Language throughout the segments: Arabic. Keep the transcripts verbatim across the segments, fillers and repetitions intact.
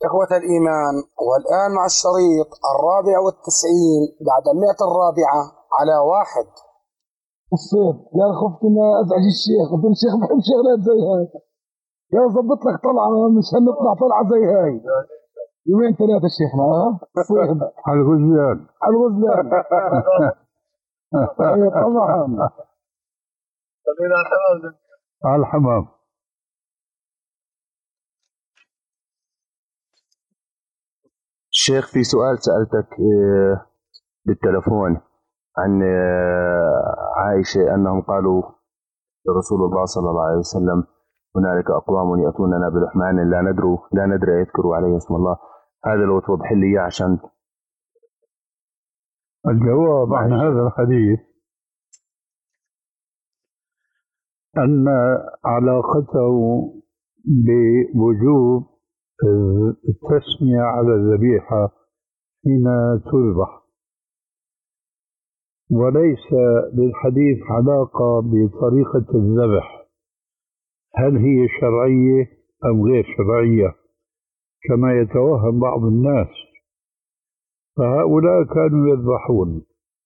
إخوة الإيمان، والآن مع الشريط الرابع والتسعين بعد المئة الرابعة على واحد. الصيف قال خفت إن أزعج الشيخ، قلت الشيخ بحب شغلات زي هاي، يا ظبط لك طلعة مش هنطلع طلعة زي هاي يومين ثلاثة شيخنا. ها صيف على الغزلان على الغزلان طبعا على الحمام. الشيخ في سؤال سألتك بالتلفون عن عائشة أنهم قالوا لرسول الله صلى الله عليه وسلم هنالك أقوام يأتوننا بلحمان لا ندروا لا ندري يذكروا عليه اسم الله. هذا لو توضح لي إياه عشان الجواب عن هذا الحديث أن علاقته بوجوب التسمية على الذبيحة حين تذبح، وليس للحديث علاقة بطريقة الذبح، هل هي شرعية أم غير شرعية كما يتوهم بعض الناس. فهؤلاء كانوا يذبحون،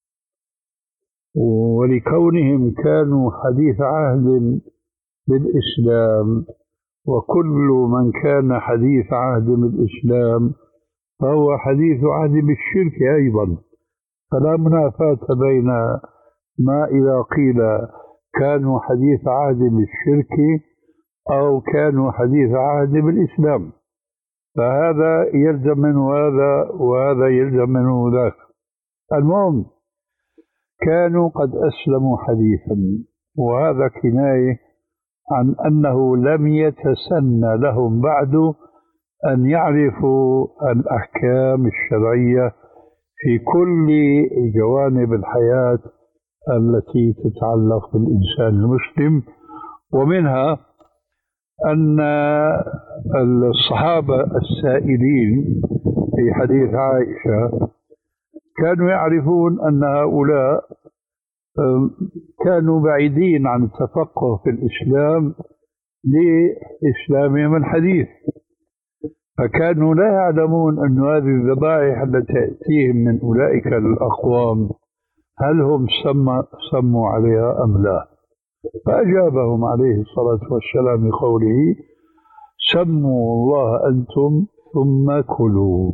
ولكونهم كانوا حديث عهد بالإسلام، وكل من كان حديث عهد بالإسلام فهو حديث عهد بالشرك أيضا، فلا منافاة بين ما إذا قيل كانوا حديث عهد بالشرك أو كانوا حديث عهد بالإسلام، فهذا يلزم منه هذا وهذا يلزم منه ذاك. المهم كانوا قد أسلموا حديثا، وهذا كناية عن أنه لم يتسنى لهم بعد أن يعرفوا الأحكام الشرعية في كل جوانب الحياة التي تتعلق بالإنسان المسلم. ومنها أن الصحابة السائلين في حديث عائشة كانوا يعرفون أن هؤلاء كانوا بعيدين عن التفقه في الإسلام لإسلامهم الحديث، فكانوا لا يعلمون أن هذه الذبائح التي تأتيهم من أولئك الأقوام هل هم سموا عليها أم لا. فأجابهم عليه الصلاة والسلام بقوله سموا الله أنتم ثم كلوا.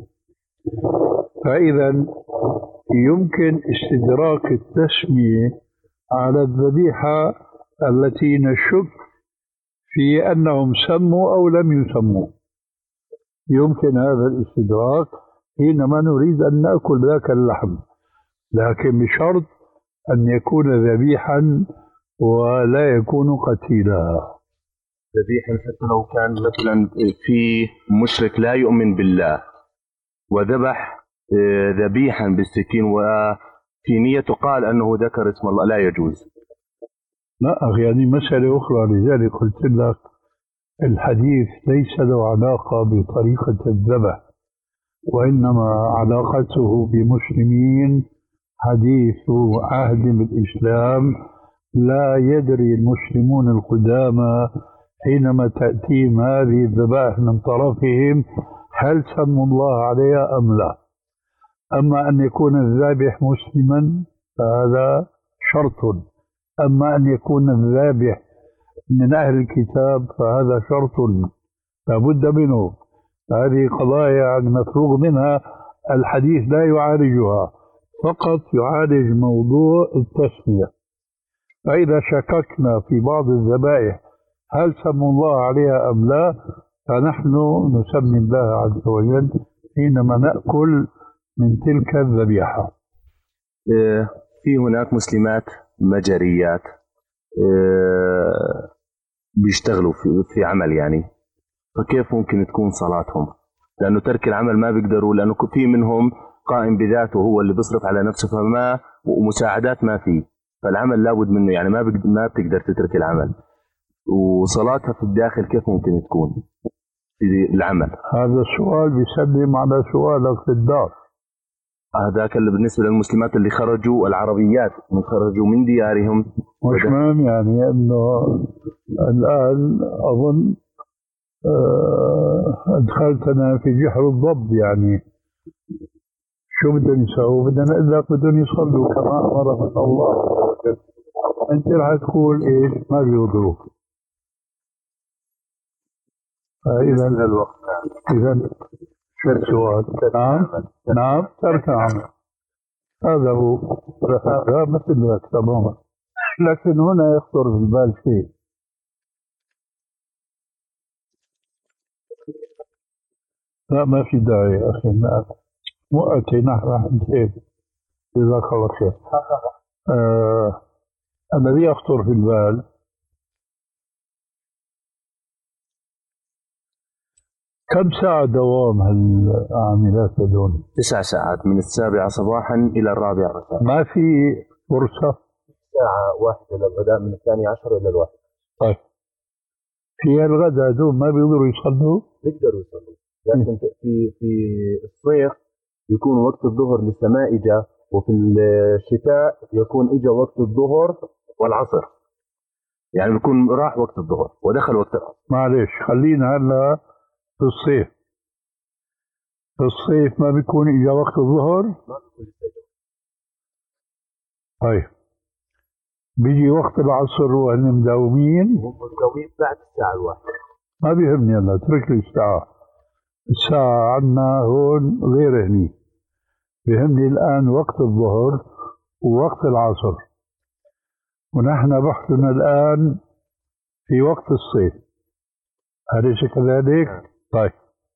فإذا يمكن استدراك التسمية على الذبيحة التي نشك في أنهم سموا أو لم يسموا، يمكن هذا الاستدراك حينما نريد أن نأكل ذاك اللحم، لكن بشرط أن يكون ذبيحا ولا يكون قتيلا. ذبيحا حتى لو كان مثلا في مشرك لا يؤمن بالله وذبح ذبيحا بالسكين وفي نيته قال أنه ذكر اسم الله لا يجوز. لا أخي، هذه مسألة أخرى، لذلك قلت لك الحديث ليس له علاقة بطريقة الذبح، وإنما علاقته بمسلمين حديث عهد بالإسلام لا يدري المسلمون القدامى حينما تأتيهم هذه الذبائح من طرفهم هل سموا الله عليها أم لا. أما أن يكون الذابح مسلما فهذا شرط، أما أن يكون الذابح من أهل الكتاب فهذا شرط لابد منه. هذه قضايا مفروغ منها، الحديث لا يعالجها، فقط يعالج موضوع التسمية. فإذا شككنا في بعض الذبائح هل سموا الله عليها أم لا، فنحن نسمي الله عز وجل حينما نأكل من تلك الذبيحة. في هناك مسلمات مجريات بيشتغلوا في عمل يعني، فكيف ممكن تكون صلاتهم؟ لأنه ترك العمل ما بيقدروا، لأنه في منهم قائم بذاته هو اللي بيصرف على نفسه، فما ومساعدات ما فيه، فالعمل لابد منه يعني ما ما بتقدر تترك العمل، وصلاتها في الداخل كيف ممكن تكون في العمل؟ هذا السؤال بيسلم على سؤالك في الدار. هذاك اللي بالنسبة للمسلمات اللي خرجوا العربيات من خرجوا من ديارهم مش مهم، يعني أنه الآن أظن آه، أدخلتنا في جحر الضب. يعني شو بدنا يسووا؟ بدنا نقول لك بدهم يصلوا كما أمرهم الله عز وجل. أنت رح تقول إيش؟ ما بيوضروا. إذا الوقت إذا شو السؤال؟ نعم نعم ترك عمل، هذا هو، هذا مثل لك تماما. لكن هنا يخطر في البال شيء، لا ما في داعي يا أخي، لا وقتي نحن راح ننتهي. جزاك الله خير. آه الذي يخطر في البال كم ساعة دوام هالعاملات هذول؟ تسع ساعات من السابعة صباحا إلى الرابعة مساء. ما في فرصة ساعة واحدة للغداء من الثانية عشر إلى الواحد. طيب في الغداء دول ما بيقدروا يصلوا؟ بيقدروا يصلوا، لكن في في الصيف يكون وقت الظهر لسه ما إجا، وفي الشتاء يكون إجا وقت الظهر والعصر، يعني بيكون راح وقت الظهر ودخل وقت العصر. معلش خلينا هلا في الصيف. في الصيف ما بيكون إجا وقت الظهر؟ ما بيكون لسه. طيب بيجي وقت العصر وهن مداومين؟ هم مداومين بعد الساعة الواحدة. ما بيهمني هلا، اترك لي الساعة. الساعة عنا هون غير هني، بيهمني الآن وقت الظهر ووقت العصر، ونحن بحثنا الآن في وقت الصيف، أليس كذلك؟ طيب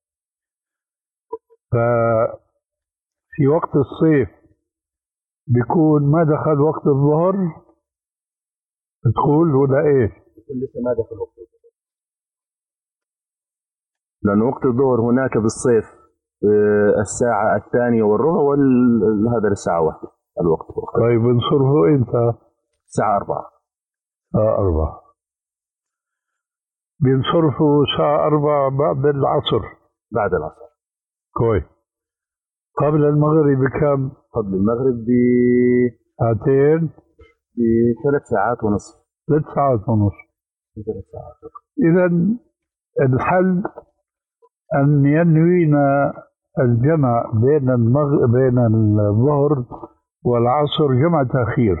ففي وقت الصيف بيكون ما دخل وقت الظهر تقول ولا ايش؟ بيكون لسه ما دخل وقت الظهر، لأن وقت الظهر هناك بالصيف الساعة الثانية والربع وهذا الساعة واحدة الوقت. طيب بنصرفه امتى؟ الساعة أربعة. الساعة أربعة بينصرفوا الساعة أربعة بعد العصر. بعد العصر كويس. قبل المغرب بكم؟ قبل المغرب ب ساعتين؟ بثلاث ساعات ونصف. ثلاث ساعات ونصف. ثلاث ساعات. إذا الحل أن ينوينا الجمع بين المغ... بين الظهر والعصر جمع تأخير.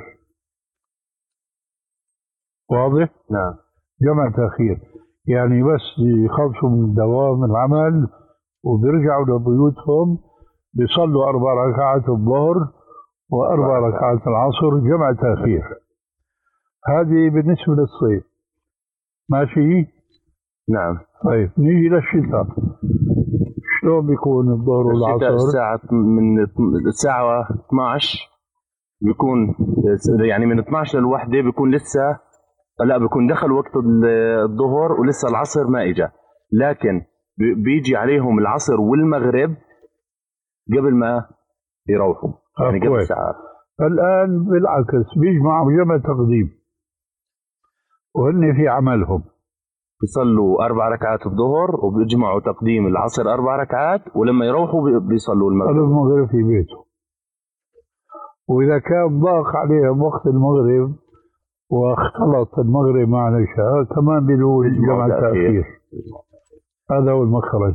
واضح؟ نعم. جمع تأخير يعني بس يخلصوا من دوام العمل وبيرجعوا لبيوتهم بيصلوا أربع ركعات الظهر وأربع ركعات العصر جمع تأخير. هذه بالنسبة للصيف ماشي؟ نعم. طيب نيجي للشتاء، شلون بيكون الظهر والعصر؟ الساعة من الساعة اثنعش بيكون، يعني من اثنعش للوحدة بيكون لسه، لا بيكون دخل وقت الظهر ولسه العصر ما اجى، لكن بيجي عليهم العصر والمغرب قبل ما يروحوا، يعني قبل ساعات. الآن بالعكس بيجمعوا جمع تقديم وهن في عملهم بيصلوا أربع ركعات الظهر وبيجمعوا تقديم العصر أربع ركعات، ولما يروحوا بيصلوا المغرب. المغرب في بيته. وإذا كان ضاق عليهم وقت المغرب واختلط المغرب مع العشاء كمان بيقولوا جمع تأخير. هذا هو المخرج.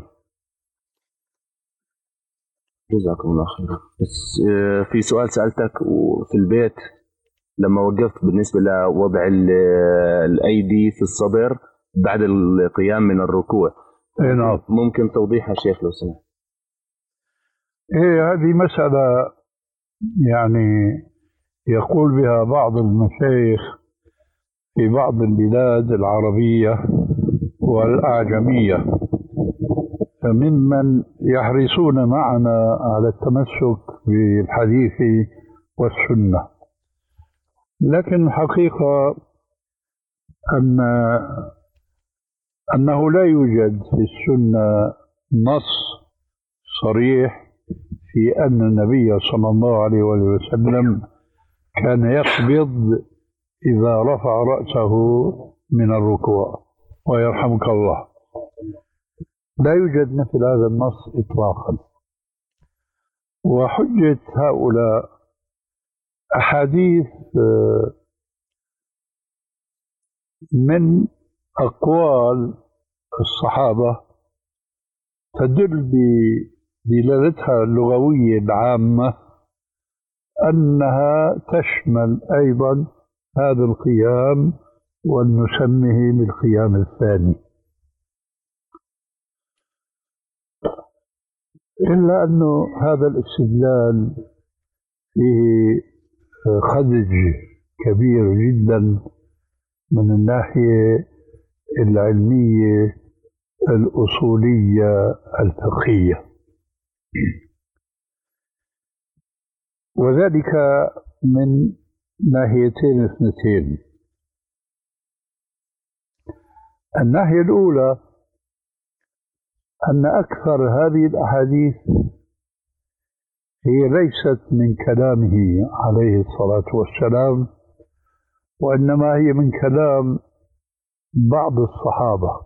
جزاكم الله خير. بس في سؤال سألتك في البيت لما وقفت بالنسبة لوضع الأيدي في الصدر بعد القيام من الركوع. إيه نعم. ممكن توضيحها شيخ لو سمحت؟ إيه هذه مسألة يعني يقول بها بعض المشايخ في بعض البلاد العربية والأعجمية ممن يحرصون معنا على التمسك بالحديث والسنة، لكن الحقيقة أن أنه لا يوجد في السنة نص صريح في أن النبي صلى الله عليه وسلم كان يقبض إذا رفع رأسه من الركوع ويرحمك الله. لا يوجد مثل هذا النص إطلاقا. وحجة هؤلاء أحاديث من أقوال الصحابة تدل بدلالتها اللغوية العامة أنها تشمل أيضا هذا القيام ونسميه بالقيام الثاني، إلا أنه هذا الاستدلال فيه خدج كبير جدا من الناحية العلمية الأصولية الفقهية، وذلك من ناحيتين اثنتين. الناحية الأولى أن أكثر هذه الأحاديث هي ليست من كلامه عليه الصلاة والسلام، وإنما هي من كلام بعض الصحابة.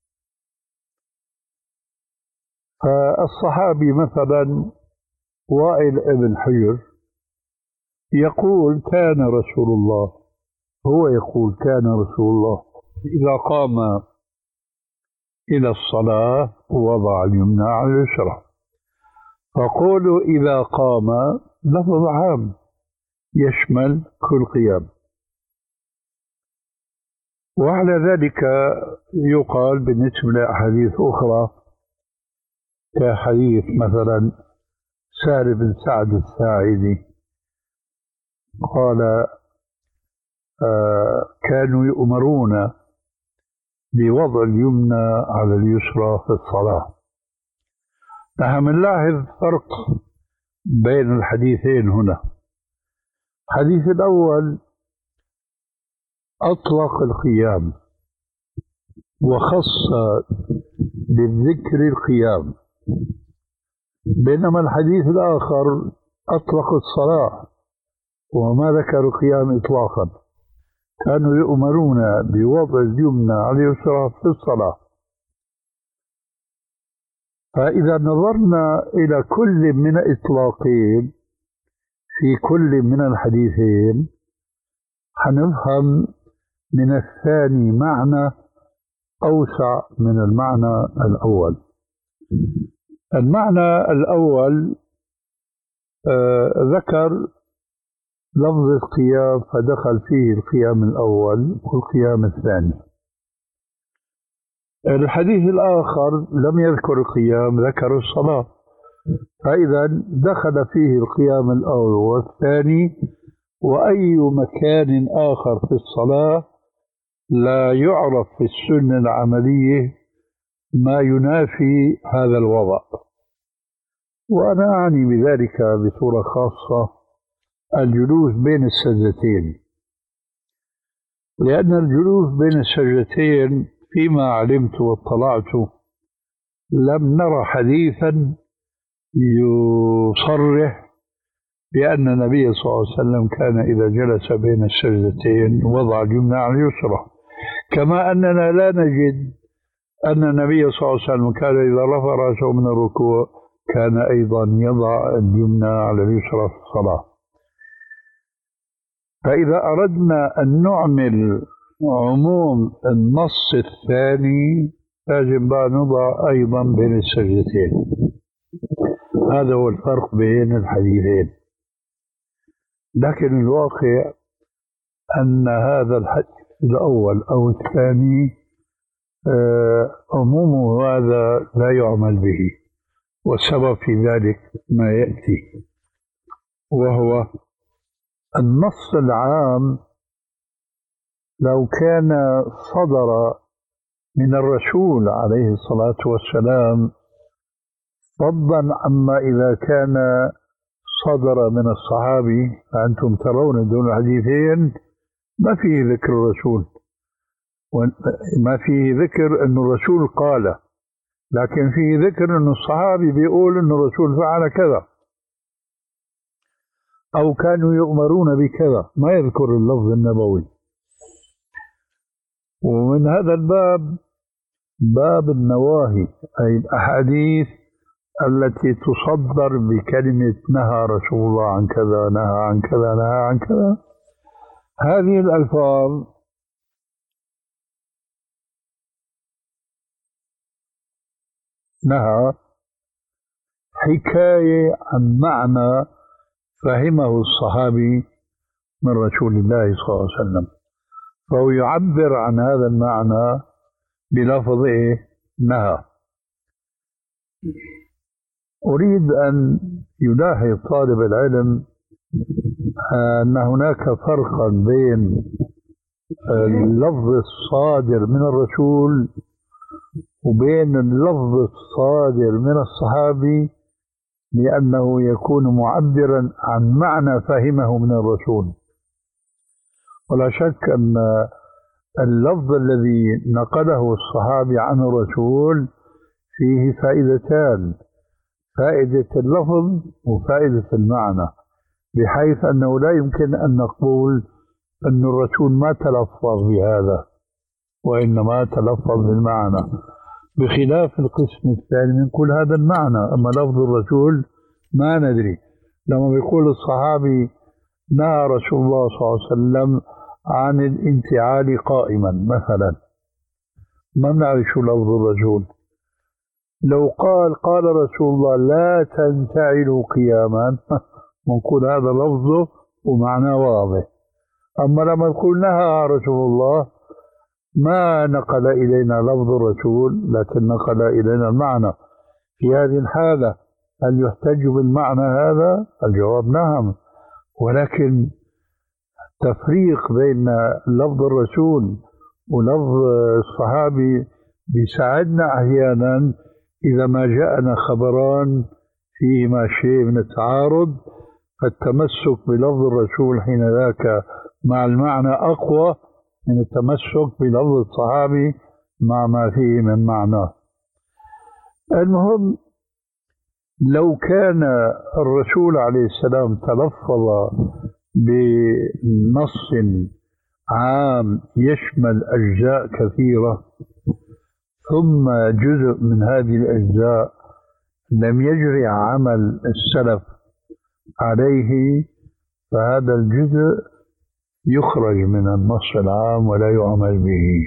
فالصحابي مثلا وائل ابن حجر يقول كان رسول الله، هو يقول كان رسول الله إذا قام إلى الصلاة وضع اليمنى على اليسرى. فقولوا إذا قام لفظ عام يشمل كل قيام. وعلى ذلك يقال بالنسبة لأحاديث أخرى كحديث مثلا سهل بن سعد الساعدي قال آه كانوا يؤمرون بوضع اليمنى على اليسرى في الصلاة. نحن نلاحظ فرق بين الحديثين هنا. الحديث الأول أطلق القيام وخص بالذكر القيام، بينما الحديث الآخر أطلق الصلاة وما ذكر القيام إطلاقا. كانوا يؤمرون بوضع اليمنى على اليسرى في الصلاة. فإذا نظرنا إلى كل من الإطلاقين في كل من الحديثين حنفهم من الثاني معنى أوسع من المعنى الأول. المعنى الأول آه ذكر لفظ القيام فدخل فيه القيام الأول والقيام الثاني. الحديث الآخر لم يذكر القيام، ذكر الصلاة، فإذا دخل فيه القيام الأول والثاني. وأي مكان آخر في الصلاة لا يعرف في السنة العملية ما ينافي هذا الوضع. وأنا أعني بذلك بصورة خاصة الجلوس بين السجدتين، لأن الجلوس بين السجدتين فيما علمت واطلعت لم نرى حديثا يصرح بأن النبي صلى الله عليه وسلم كان إذا جلس بين السجدتين وضع اليمنى على اليسرى، كما أننا لا نجد أن النبي صلى الله عليه وسلم كان إذا رفع رأسه من الركوع كان أيضا يضع اليمنى على اليسرى في الصلاة. فإذا أردنا أن نعمل عموم النص الثاني لازم بقى نضع أيضا بين السجدتين. هذا هو الفرق بين الحديثين. لكن الواقع أن هذا الحديث الأول أو الثاني عمومه هذا لا يعمل به، والسبب في ذلك ما يأتي، وهو النص العام لو كان صدر من الرسول عليه الصلاة والسلام فضلا عما إذا كان صدر من الصحابي، فأنتم ترون دون الحديثين ما فيه ذكر الرسول، ما فيه ذكر أن الرسول قال، لكن فيه ذكر أن الصحابي بيقول أن الرسول فعل كذا أو كانوا يؤمرون بكذا، ما يذكر اللفظ النبوي. ومن هذا الباب باب النواهي، أي الأحاديث التي تصدر بكلمة نهى رسول الله عن كذا، نهى عن كذا، نهى عن كذا. هذه الألفاظ نهى حكاية عن معنى فهمه الصحابي من رسول الله صلى الله عليه وسلم، فهو يعبر عن هذا المعنى بلفظ نهى. أريد أن يلاحظ طالب العلم أن هناك فرقا بين اللفظ الصادر من الرسول وبين اللفظ الصادر من الصحابي، لأنه يكون معبرا عن معنى فهمه من الرسول. ولا شك أن اللفظ الذي نقله الصحابي عن الرسول فيه فائدتان: فائدة اللفظ وفائدة المعنى، بحيث أنه لا يمكن أن نقول أن الرسول ما تلفظ بهذا وإنما تلفظ بالمعنى، بخلاف القسم الثاني من كل هذا المعنى. أما لفظ الرسول ما ندري. لما بيقول الصحابي نهى رسول الله صلى الله عليه وسلم عن الانتعال قائما مثلا، ما نعرف شو لفظ الرسول. لو قال قال رسول الله لا تنتعلوا قياما نقول هذا لفظه ومعناه واضح. أما لما نقول نهى رسول الله ما نقل إلينا لفظ الرسول لكن نقل إلينا المعنى. في هذه الحالة هل يحتج بالمعنى هذا؟ الجواب نعم، ولكن تفريق بين لفظ الرسول ولفظ الصحابي بيساعدنا أحيانا إذا ما جاءنا خبران فيهما شيء من التعارض، فالتمسك بلفظ الرسول حين ذاك مع المعنى أقوى من التمسك بلفظ الصحابي مع ما فيه من معنى. المهم، لو كان الرسول عليه السلام تلفظ بنص عام يشمل أجزاء كثيرة، ثم جزء من هذه الأجزاء لم يجري عمل السلف عليه، فهذا الجزء يخرج من النص العام ولا يعمل به.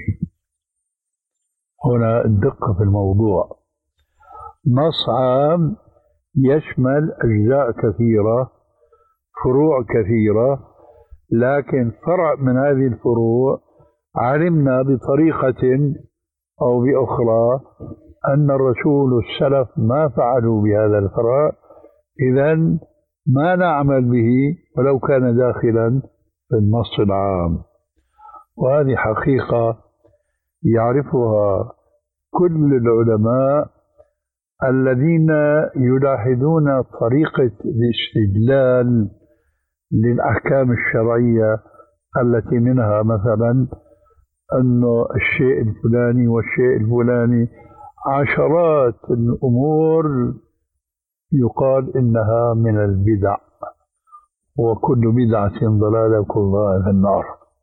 هنا الدقة في الموضوع. نص عام يشمل أجزاء كثيرة، فروع كثيرة، لكن فرع من هذه الفروع علمنا بطريقة أو بأخرى أن الرسول والسلف ما فعلوا بهذا الفرع، إذن ما نعمل به ولو كان داخلا في النص العام. وهذه حقيقة يعرفها كل العلماء الذين يلاحظون طريقة الاستدلال للأحكام الشرعية، التي منها مثلا أنه الشيء الفلاني والشيء الفلاني عشرات الأمور يقال إنها من البدع، وكل بدعة ضلالة وكل ضلالة في النار،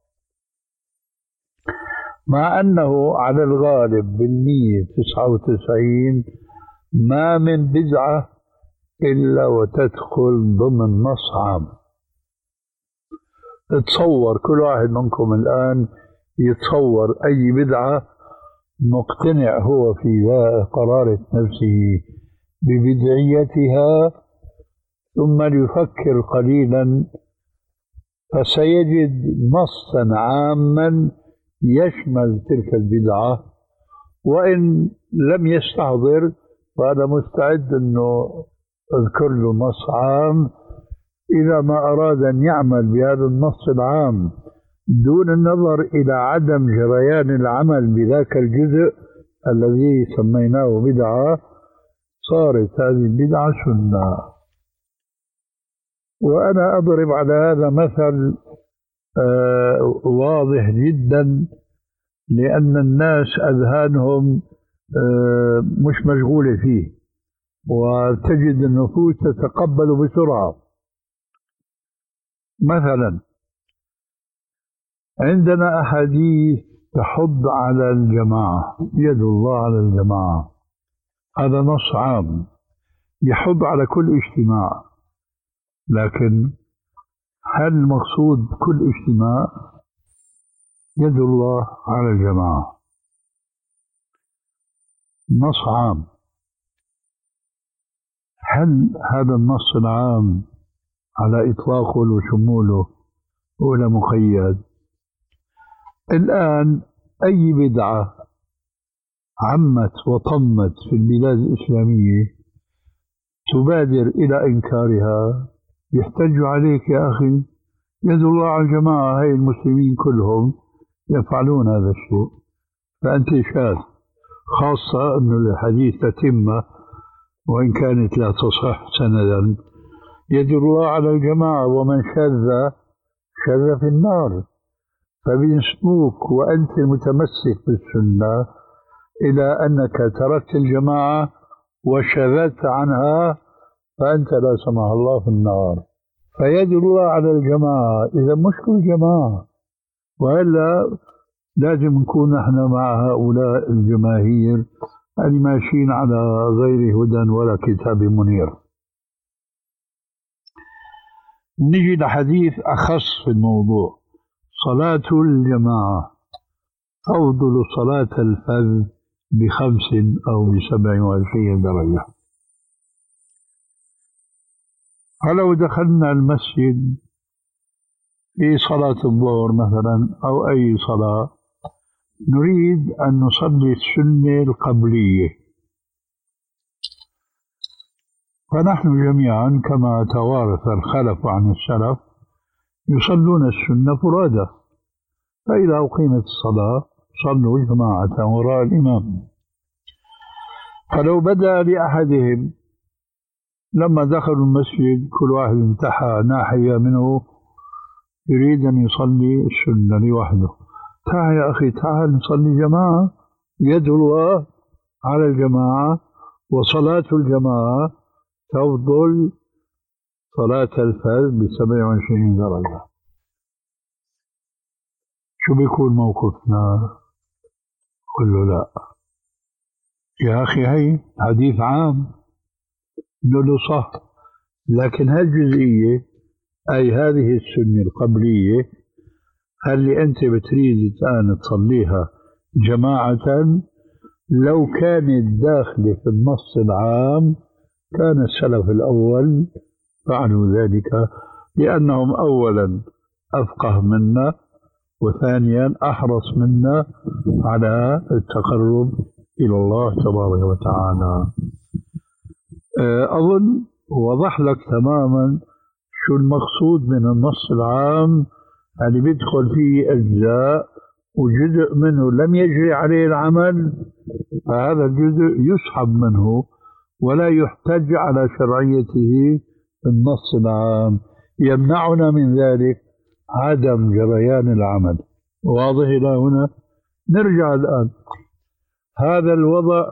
مع أنه على الغالب بالمية تسعة وتسعين ما من بدعة إلا وتدخل ضمن نص عام. تصور كل واحد منكم الآن يتصور أي بدعة مقتنع هو في قرارة نفسه ببدعيتها، ثم يفكر قليلا فسيجد نصا عاما يشمل تلك البدعة، وإن لم يستحضر فأنا مستعد أنه أذكر له نص عام إذا ما أراد أن يعمل بهذا النص العام دون النظر إلى عدم جريان العمل بذاك الجزء الذي سميناه بدعة، صارت هذه البدعة سنة. وأنا أضرب على هذا مثل آه واضح جدا، لأن الناس أذهانهم آه مش مشغولة فيه، وتجد النفوس تتقبل بسرعة. مثلا عندنا أحاديث تحض على الجماعة، يد الله على الجماعة، هذا نص عام يحض على كل اجتماع، لكن هل المقصود كل اجتماع؟ يد الله على الجماعة نص عام، هل هذا النص العام على إطلاقه وشموله ولا مقيد؟ الآن أي بدعة عمت وطمت في البلاد الإسلامية تبادر إلى إنكارها، يحتج عليك يا أخي يد الله على الجماعة، هاي المسلمين كلهم يفعلون هذا الشيء، فأنت شاذ، خاصة أن الحديث تتمة وإن كانت لا تصح سندا، يد الله على الجماعة ومن شذ شذ في النار. فبينسبوك وأنت متمسك بالسنة إلى أنك تركت الجماعة وشذت عنها، فأنت لا سمح الله في النار. فيد الله على الجماعة، إذا مش كل جماعة، وإلا لازم نكون نحن مع هؤلاء الجماهير اللي ماشيين على غير هدى ولا كتاب منير. نجي لحديث أخص في الموضوع، صلاة الجماعة تفضل صلاة الفذ بخمس أو بسبع وعشرين درجة. فلو دخلنا المسجد في صلاة الظهر مثلا أو أي صلاة، نريد أن نصلي السنة القبلية، فنحن جميعا كما توارث الخلف عن السلف يصلون السنة فرادى، فإذا أقيمت الصلاة صلوا جماعة وراء الإمام. فلو بدأ لأحدهم لما دخلوا المسجد كل واحد انتحى ناحية منه يريد أن يصلي السنة لوحده، تعال يا أخي تعال نصلي جماعة، يد الله على الجماعة، وصلاة الجماعة تفضل صلاة الفذ بسبع وعشرين درجة. شو بيكون موقفنا؟ قل له لا يا أخي، هي حديث عام، نقول له صح، لكن هالجزئية أي هذه السنة القبلية اللي أنت بتريد الآن تصليها جماعة، لو كانت داخلة في النص العام كان السلف الأول فعلوا ذلك، لأنهم أولا أفقه منا، وثانيا أحرص منا على التقرب إلى الله تبارك وتعالى. أظن وضح لك تماما شو المقصود من النص العام اللي بيدخل فيه أجزاء وجزء منه لم يجري عليه العمل، فهذا الجزء يسحب منه ولا يحتج على شرعيته النص العام، يمنعنا من ذلك عدم جريان العمل. واضح إلى هنا؟ نرجع الآن، هذا الوضع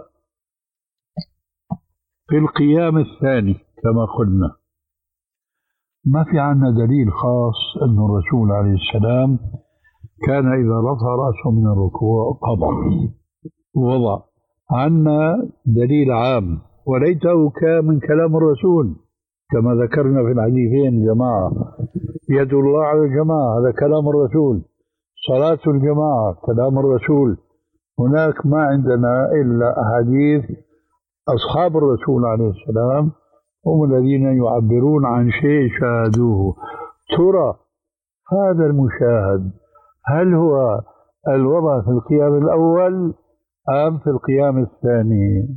في القيام الثاني كما قلنا ما في عنا دليل خاص أن الرسول عليه السلام كان إذا رفع رأسه من الركوع قضى، وضع عنا دليل عام وليته من كلام الرسول كما ذكرنا في الحديثين جماعة، يد الله على الجماعة هذا كلام الرسول، صلاة الجماعة كلام الرسول. هناك ما عندنا إلا أحاديث أصحاب الرسول عليه السلام هم الذين يعبرون عن شيء شاهدوه. ترى هذا المشاهد هل هو الوضع في القيام الأول أم في القيام الثاني؟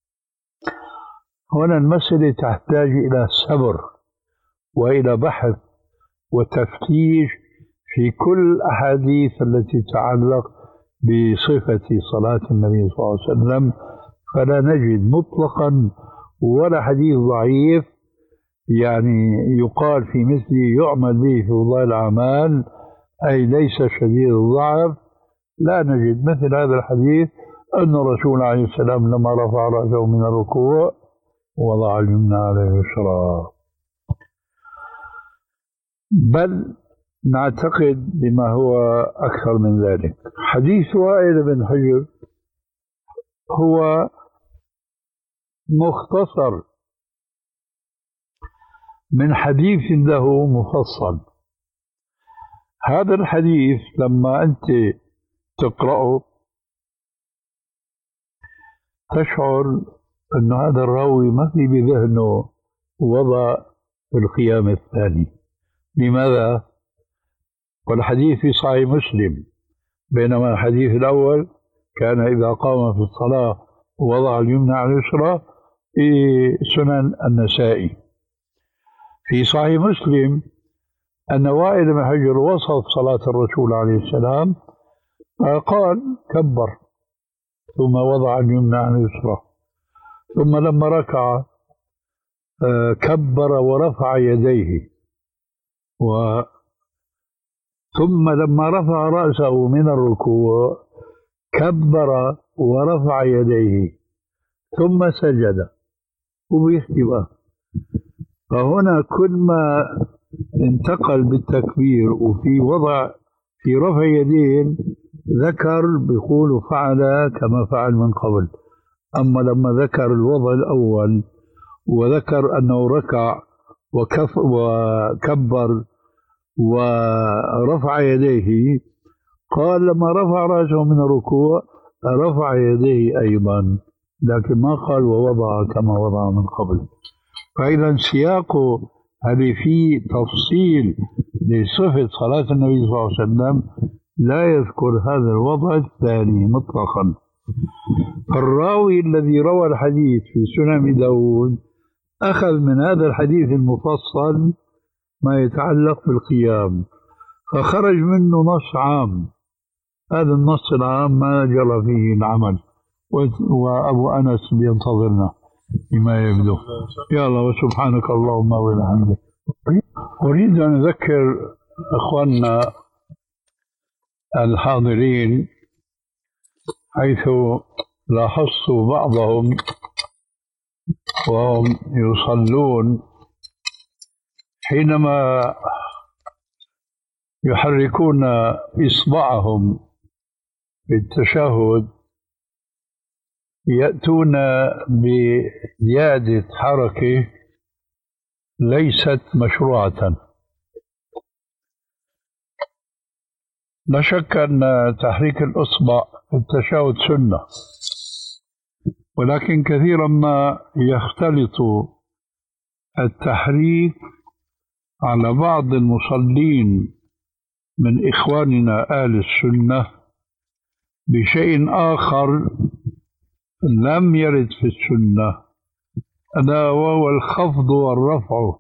هنا المسألة تحتاج إلى صبر وإلى بحث وتفتيش في كل الأحاديث التي تتعلق بصفة صلاة النبي صلى الله عليه وسلم، فلا نجد مطلقا ولا حديث ضعيف يعني يقال في مثله يعمل به في فضائل الأعمال أي ليس شديد الضعف. لا نجد مثل هذا الحديث أن الرسول عليه السلام لما رفع رأسه من الركوع وضع اليمنى على اليسرى، بل نعتقد بما هو أكثر من ذلك. حديث وائل بن حجر هو مختصر من حديث له مفصل. هذا الحديث لما أنت تقرأه تشعر أن هذا الراوي ما في بذهنه وضع القيام الثاني. لماذا؟ والحديث في صحيح مسلم، بينما الحديث الأول كان إذا قام في الصلاة ووضع اليمنى على اليسرى في سنن النسائي. في صحيح مسلم أن وائل بن حجر وصف صلاة الرسول عليه السلام قال كبر ثم وضع اليمنى على اليسرى، ثم لما ركع كبر ورفع يديه، و ثم لما رفع رأسه من الركوع كبر ورفع يديه ثم سجد وبيحكي بقى. فهنا كل ما انتقل بالتكبير وفي وضع في رفع يدين ذكر بيقول فعل كما فعل من قبل. أما لما ذكر الوضع الأول وذكر أنه ركع وكف وكبر ورفع يديه، قال لما رفع رأسه من الركوع رفع يديه أيضا، لكن ما قال ووضع كما وضع من قبل. فإذا سياقه هذه فيه تفصيل لصفة صلاة النبي صلى الله عليه وسلم، لا يذكر هذا الوضع الثاني مطلقا. فالراوي الذي روى الحديث في سنن داود أخذ من هذا الحديث المفصل ما يتعلق بالقيام، فخرج منه نص عام. هذا النص العام ما جرى فيه العمل، وأبو أنس بينتظرنا بما يبدو. يا الله وسبحانك اللهم وبحمدك. أريد أن أذكر أخواننا الحاضرين، حيث لاحظت بعضهم وهم يصلون حينما يحركون إصبعهم بالتشهد يأتون بزيادة حركة ليست مشروعة. لا شك أن تحريك الإصبع في التشهد سنة، ولكن كثيرا ما يختلط التحريك على بعض المصلين من إخواننا آل السنة بشيء آخر لم يرد في السنة، ألا وهو الخفض والرفع.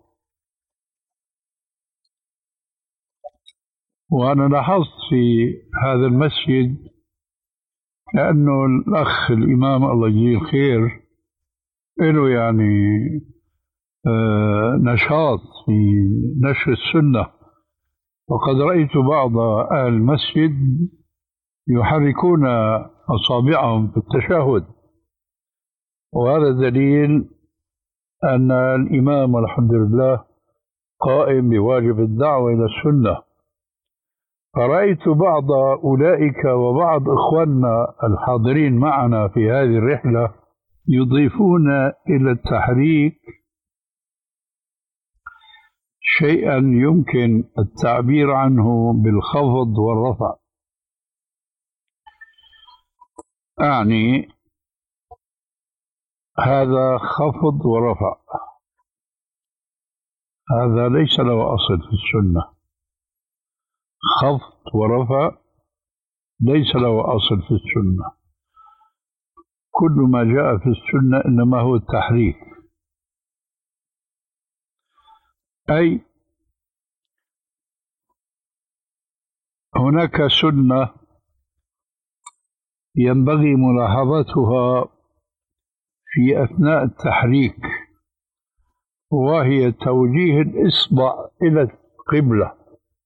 وأنا لاحظت في هذا المسجد لأنه الأخ الإمام الله يجزيه الخير له يعني آه نشاط في نشر السنة، وقد رأيت بعض أهل المسجد يحركون أصابعهم في التشهد، وهذا دليل أن الإمام والحمد لله قائم بواجب الدعوة إلى السنة. فرأيت بعض أولئك وبعض إخواننا الحاضرين معنا في هذه الرحلة يضيفون إلى التحريك شيئا يمكن التعبير عنه بالخفض والرفع. أعني هذا خفض ورفع، هذا ليس له أصل في السنة. خفض ورفع ليس له أصل في السنة. كل ما جاء في السنة إنما هو التحريك، أي هناك سنة ينبغي ملاحظتها في أثناء التحريك، وهي توجيه الإصبع إلى القبلة.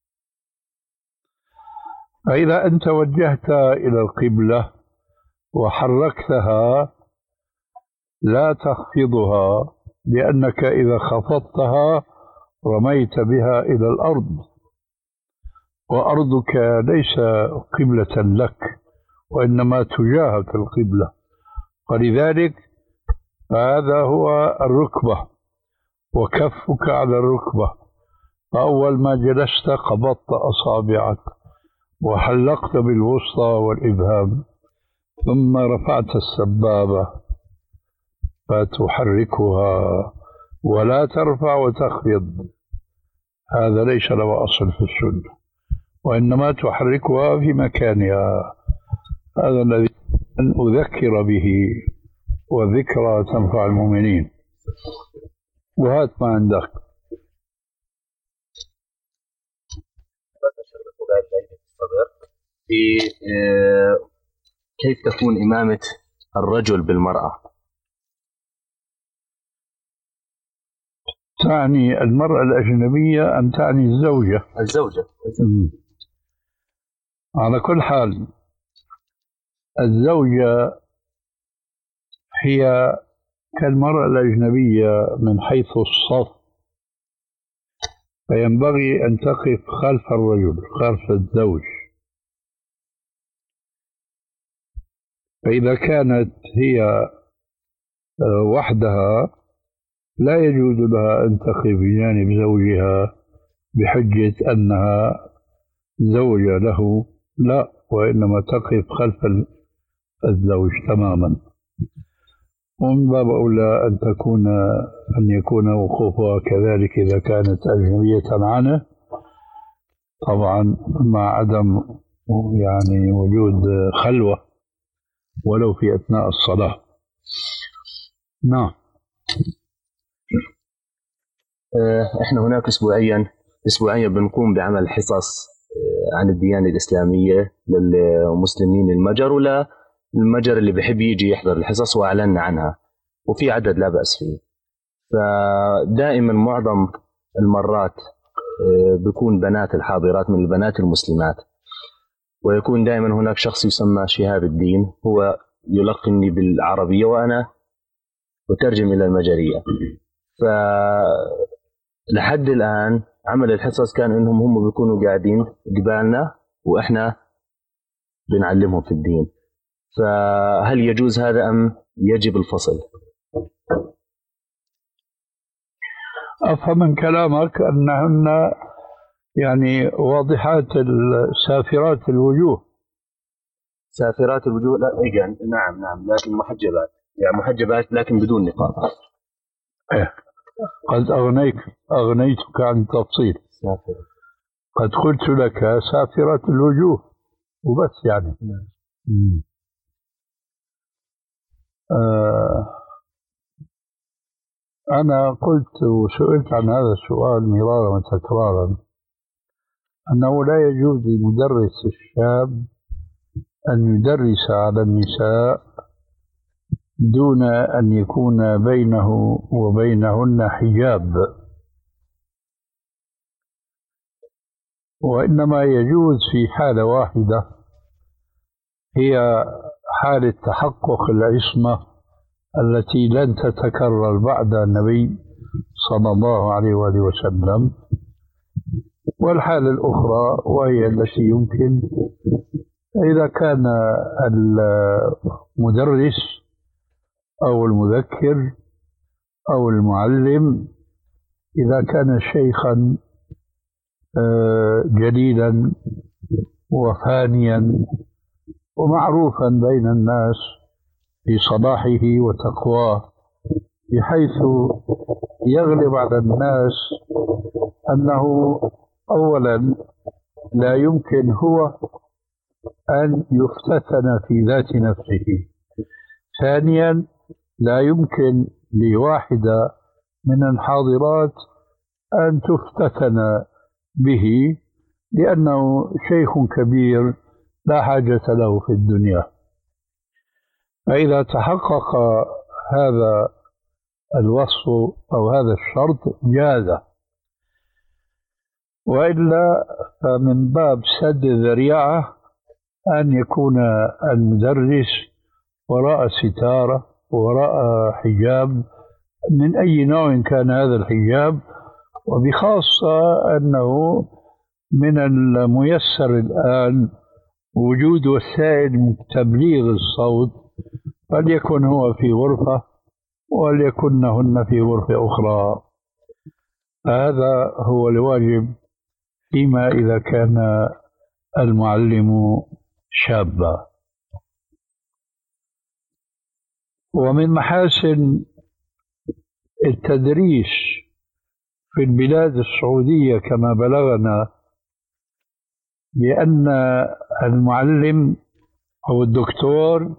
فإذا أنت وجهت إلى القبلة وحركتها لا تخفضها، لأنك إذا خفضتها رميت بها إلى الأرض، وأرضك ليس قبلة لك وإنما تجاهك القبلة. ولذلك فهذا هو الركبة، وكفك على الركبة. فأول ما جلست قبضت أصابعك وحلقت بالوسطى والإبهام، ثم رفعت السبابة فتحركها ولا ترفع وتخفض، هذا ليس له أصل في السنة، وإنما تحركها في مكانها. هذا الذي أن أذكر به، وذكرى تنفع المؤمنين. وهات ما عندك. في كيف تكون إمامة الرجل بالمرأة؟ تعني المرأة الأجنبية أم تعني الزوجة؟ الزوجة. على كل حال الزوجة هي كالمرأة الأجنبية من حيث الصف، فينبغي أن تقف خلف الرجل، خلف الزوج. فإذا كانت هي وحدها لا يجوز لها أن تقف بجانب زوجها بحجة أنها زوجة له، لا، وإنما تقف خلف الزوج تماما. ومن باب أولى أن تكون أن يكون وقوفها كذلك إذا كانت أجنبية عنه، طبعا مع عدم يعني وجود خلوة ولو في أثناء الصلاة. نعم. احنا هناك اسبوعيا اسبوعيا بنقوم بعمل حصص عن الديانة الإسلامية للمسلمين المجر ولا المجر اللي بحب يجي يحضر الحصص، وأعلنا عنها وفي عدد لا بأس فيه. فدائما معظم المرات بيكون بنات الحاضرات من البنات المسلمات، ويكون دائما هناك شخص يسمى شهاب الدين، هو يلقني بالعربية وأنا أترجم إلى المجرية. فلحد الآن عمل الحصص كان إنهم هم بيكونوا قاعدين قبالنا وإحنا بنعلمهم في الدين. فهل يجوز هذا أم يجب الفصل؟ أفهم من كلامك أنهن يعني واضحات سافرات الوجوه. سافرات الوجوه، لا إيجان. نعم نعم، لكن محجبات، يعني محجبات لكن بدون نقاب. إيه. قد أغنيك أغنيتك عن التفصيل. سافر. قد قلت لك سافرات الوجوه وبس يعني. نعم. آه أنا قلت وسئلت عن هذا السؤال مرارا وتكرارا، أنه لا يجوز لمدرس الشاب أن يدرس على النساء دون أن يكون بينه وبينهن حجاب، وإنما يجوز في حالة واحدة، هي حالة تحقق العصمة التي لن تتكرر بعد النبي صلى الله عليه وآله وسلم. والحالة الأخرى وهي التي يمكن إذا كان المدرس أو المذكر أو المعلم إذا كان شيخا جليلا وفانيا ومعروفا بين الناس بصلاحه وتقواه، بحيث يغلب على الناس أنه أولا لا يمكن هو أن يفتتن في ذات نفسه، ثانيا لا يمكن لواحدة من الحاضرات أن تفتتن به، لأنه شيخ كبير لا حاجة له في الدنيا. فإذا تحقق هذا الوصف أو هذا الشرط جاز، وإلا فمن باب سد الذريعة أن يكون المدرس وراء ستارة وراء حجاب من أي نوع كان هذا الحجاب، وبخاصة أنه من الميسر الآن وجود وسائل تبليغ الصوت، فليكن هو في غرفة وليكنهن في غرفة أخرى. هذا هو الواجب فيما إذا كان المعلم شابا. ومن محاسن التدريس في البلاد السعودية كما بلغنا بأن المعلم أو الدكتور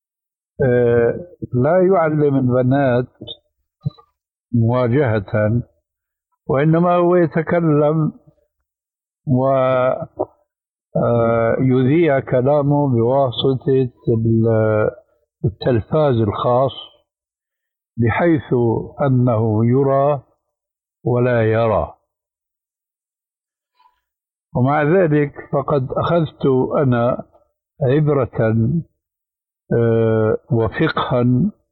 لا يعلم البنات مواجهة، وإنما هو يتكلم ويذيع كلامه بواسطة التلفاز الخاص بحيث أنه يرى ولا يرى. ومع ذلك فقد أخذت أنا عبرة وفقها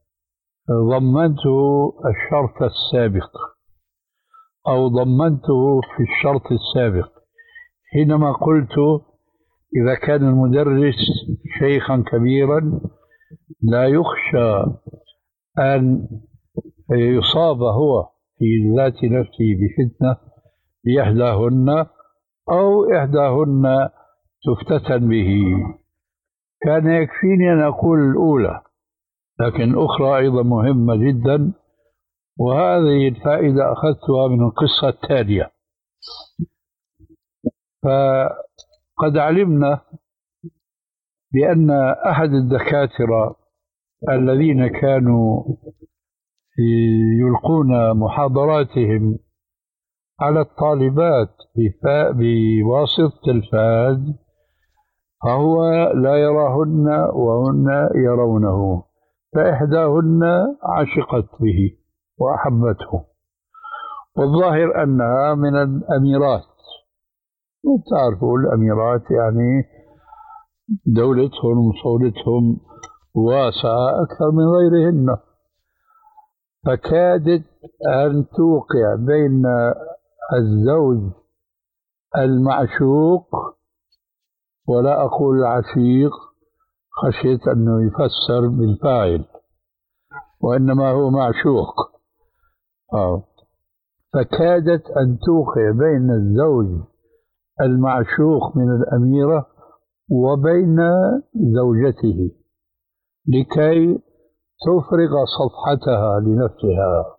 ضمنته الشرط السابق أو ضمنته في الشرط السابق حينما قلت إذا كان المدرس شيخا كبيرا لا يخشى أن يصاب هو في ذات نفسه بفتنة بإحداهن أو إحداهن تفتتن به. كان يكفيني أن أقول الأولى، لكن أخرى أيضا مهمة جدا، وهذه الفائدة أخذتها من القصة التالية. فقد علمنا بأن أحد الدكاترة الذين كانوا يلقون محاضراتهم على الطالبات بواسطة التلفاز فهو لا يراهن وهن يرونه، فإحداهن عشقت به وأحبته، والظاهر أنها من الأميرات. وتعرفوا الأميرات يعني دولتهم وصولتهم واسعة أكثر من غيرهن، فكادت أن توقع بين الزوج المعشوق، ولا أقول العشيق خشيت أنه يفسر بالفاعل، وإنما هو معشوق. آه. فكادت أن توقع بين الزوج المعشوق من الأميرة وبين زوجته لكي تفرغ صفحتها لنفسها.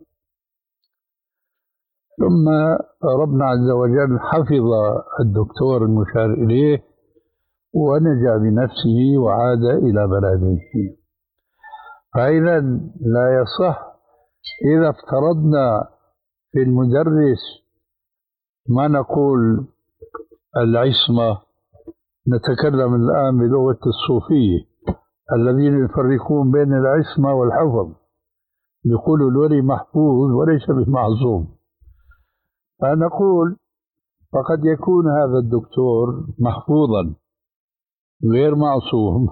ثم ربنا عز وجل حفظ الدكتور المشار إليه ونجا بنفسه وعاد إلى بلده. فإذا لا يصح إذا افترضنا في المدرس ما نقول العصمة، نتكلم الآن بلغة الصوفية الذين يفرقون بين العصمة والحفظ، يقولوا الولي محفوظ وليس بمعصوم. فنقول فقد يكون هذا الدكتور محفوظا غير معصوم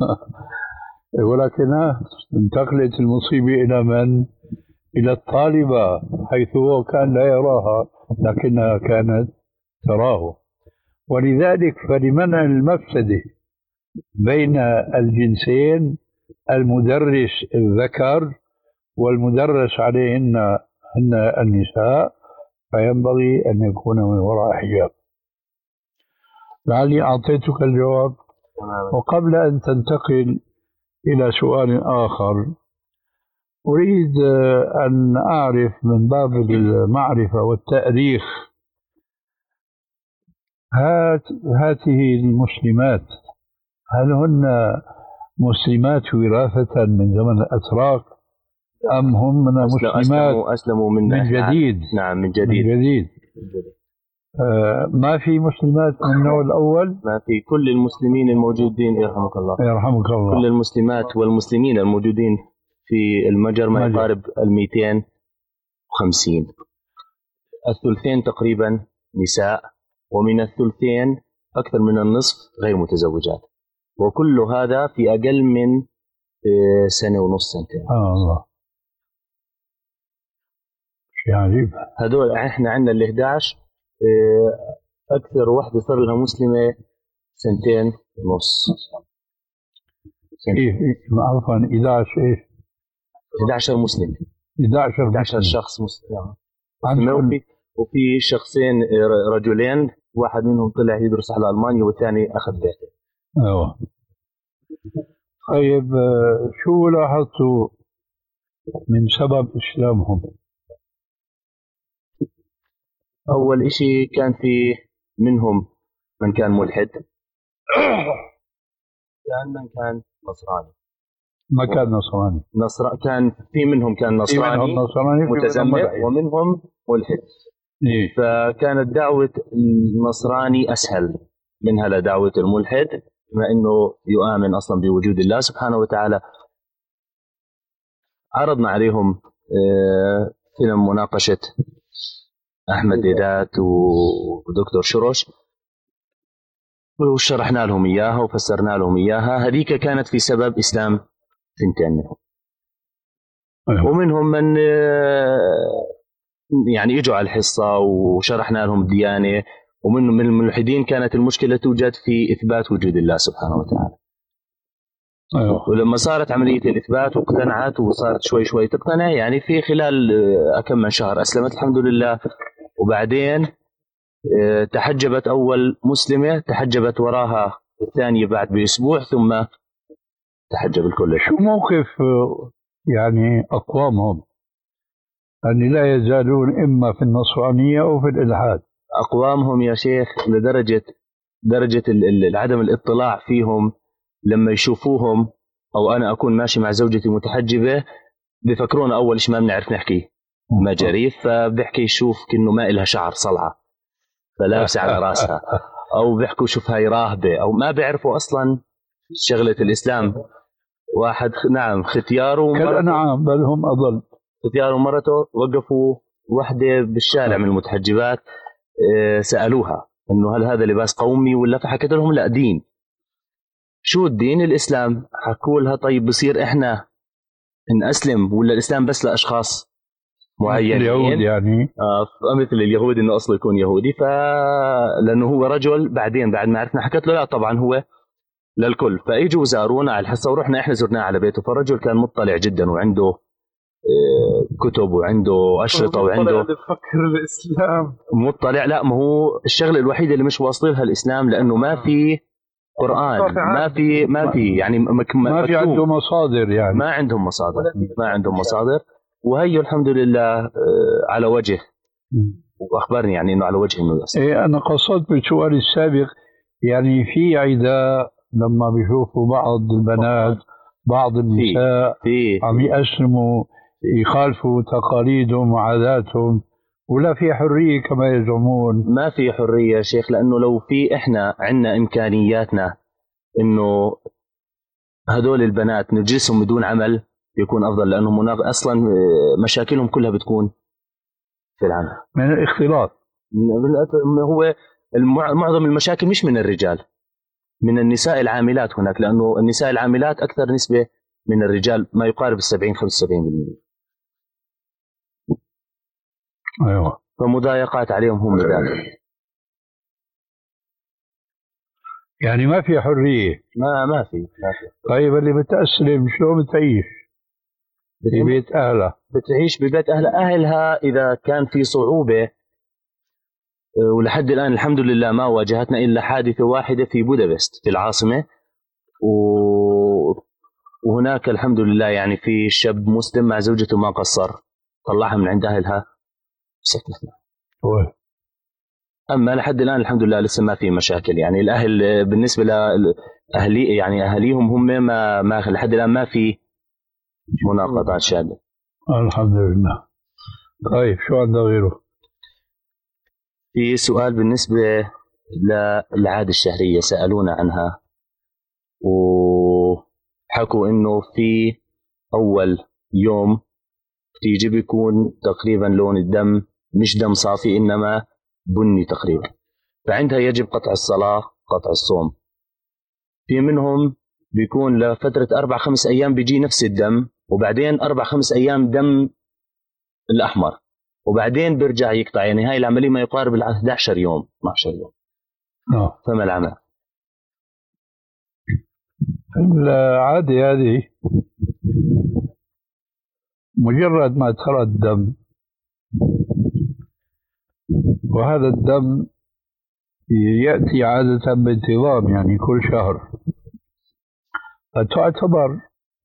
ولكنها انتقلت المصيبة إلى من؟ إلى الطالبة، حيث هو كان لا يراها لكنها كانت تراه. ولذلك فلمنع المفسدة بين الجنسين المدرس الذكر والمدرس عليهن هن النساء، فينبغي أن يكون من وراء حجاب. لعلي أعطيتك الجواب. وقبل أن تنتقل إلى سؤال آخر أريد أن أعرف من باب المعرفة والتأريخ، هات هاته المسلمات هل هن مسلمات وراثة من زمن الأتراك أم هم من مسلمات أسلموا, أسلموا من, من جديد؟ نعم من جديد, من جديد. آه ما في مسلمات من النوع الأول؟ ما في. كل المسلمين الموجودين يرحمك الله يرحمك الله كل المسلمات والمسلمين الموجودين في المجر ما يقارب المئتين وخمسين. الثلثين تقريبا نساء، ومن الثلثين أكثر من النصف غير متزوجات، وكل هذا في أقل من سنة ونص سنتين. آه الله، شيء عجيب. هذول احنا عندنا ال إحدى عشر أكثر واحدة صار لها مسلمة سنتين ونص. إيه عفوا إحدى عشر إيش؟ إحدى عشر مسلم. إحدى عشر إحدى عشر شخص مسلم. وفي وفي شخصين رجلين، واحد منهم طلع يدرس على ألمانيا والثاني أخذ بيته. أيوة. طيب شو لاحظتوا من سبب إسلامهم؟ أول إشي كان في منهم من كان ملحد، كان من كان نصراني، ما كان نصراني، نصر كان في منهم كان في منهم نصراني نصراني في منهم متزمت ملحد. ومنهم ملحد. إيه. فكانت دعوة النصراني أسهل منها لدعوة الملحد، بما أنه يؤمن أصلا بوجود الله سبحانه وتعالى. عرضنا عليهم آه، فيلم مناقشة أحمد ديدات ودكتور شروش، وشرحنا لهم إياها وفسرنا لهم إياها. هذيك كانت في سبب إسلام ثنتين منهم. أيوه. ومنهم من يعني اجوا على الحصة وشرحنا لهم الديانة. ومن من الملحدين كانت المشكلة توجد في إثبات وجود الله سبحانه وتعالى. أيوه. ولما صارت عملية الإثبات واقتنعت وصارت شوي شوي تقتنع، يعني في خلال كم من شهر أسلمت الحمد لله. وبعدين تحجبت أول مسلمة، تحجبت وراها الثانية بعد بأسبوع، ثم تحجب الكل. شو موقف يعني أقوامهم أن لا يزالون إما في النصرانية أو في الإلحاد؟ أقوامهم يا شيخ لدرجة درجة عدم الاطلاع فيهم، لما يشوفوهم أو أنا أكون ماشي مع زوجتي متحجبة بفكرون أول شيء ما بنعرف نحكي مجاريف، فبحكي شوف كأنه ما إلها شعر صلعة فلابسة على راسها، أو بيحكوا شوف هاي راهبة، أو ما بيعرفوا أصلا شغلة الإسلام. واحد نعم ختيار ومرته، كالأنعام بل هم أضل. ختيار ومرته وقفوا وحدة بالشارع من المتحجبات، سألوها إنه هل هذا لباس قومي ولا، فحكت لهم لا دين. شو الدين؟ الإسلام. حكوا لها طيب بصير إحنا نأسلم ولا الإسلام بس لأشخاص معينين؟ اليهود يعني آه مثل اليهود إنه أصله يكون يهودي، فلأنه هو رجل. بعدين بعد ما عرفنا حكت له لا طبعا هو للكل. فاجوا زارونا على الحصة ورحنا إحنا زرناه على بيته. فالرجل كان مطلع جدا وعنده كتب وعنده أشرطة وعنده بفكر الإسلام مطلع. لا ما هو الشغلة الوحيدة اللي مش واصلها الإسلام لأنه ما في قرآن، ما في ما في يعني مك ما في عنده مصادر، يعني ما عندهم مصادر ما عندهم مصادر. وهي الحمد لله على وجه، وأخبرني يعني إنه على وجه إنه يصل. إيه أنا قصدت بالسؤال السابق يعني في عداء لما بيشوفوا بعض البنات بعض النساء في عم يأسلموا يخالفوا تقاليدهم وعاداتهم، ولا في حرية كما يزعمون؟ ما في حرية يا شيخ، لأنه لو في إحنا عنا إمكانياتنا إنه هدول البنات نجلسهم بدون عمل يكون أفضل، لأنهم أصلا مشاكلهم كلها بتكون في العمل من الاختلاط. هو معظم المشاكل مش من الرجال، من النساء العاملات هناك، لأنه النساء العاملات أكثر نسبة من الرجال، ما يقارب السبعين خمسة وسبعين بالمئة. أيوة. فمضايقات عليهم هم ذاتهم، يعني ما في حرية. ما ما في ما في. طيب اللي بتأسلم شلون بتعيش؟ في بيت أهلها. بتعيش ببيت أهلها. أهلها إذا كان في صعوبة، ولحد الآن الحمد لله ما واجهتنا إلا حادثة واحدة في بودابست في العاصمة، وهناك الحمد لله يعني في شاب مسلم مع زوجته ما قصر، طلعها من عند أهلها سكنتنا. أما لحد الآن الحمد لله لسه ما في مشاكل. يعني الأهل بالنسبة لأهلي يعني أهليهم هم ما ما لحد الآن ما في مناقضات شادة الحمد لله. طيب شو عندنا غيره؟ في سؤال بالنسبة للعادة الشهرية سألونا عنها، وحكوا إنه في أول يوم تيجي بيكون تقريبا لون الدم مش دم صافي إنما بني تقريبا، فعندها يجب قطع الصلاة قطع الصوم. في منهم بيكون لفترة أربع خمس أيام بيجي نفس الدم، وبعدين أربع خمس أيام دم الأحمر، وبعدين بيرجع يقطع. يعني هاي العملية ما يقارب ال إحدى عشر يوم اثنا عشر يوم. آه. فما العمل؟ العادة هذه مجرد ما ترى الدم، وهذا الدم يأتي عادة بانتظام يعني كل شهر، فتعتبر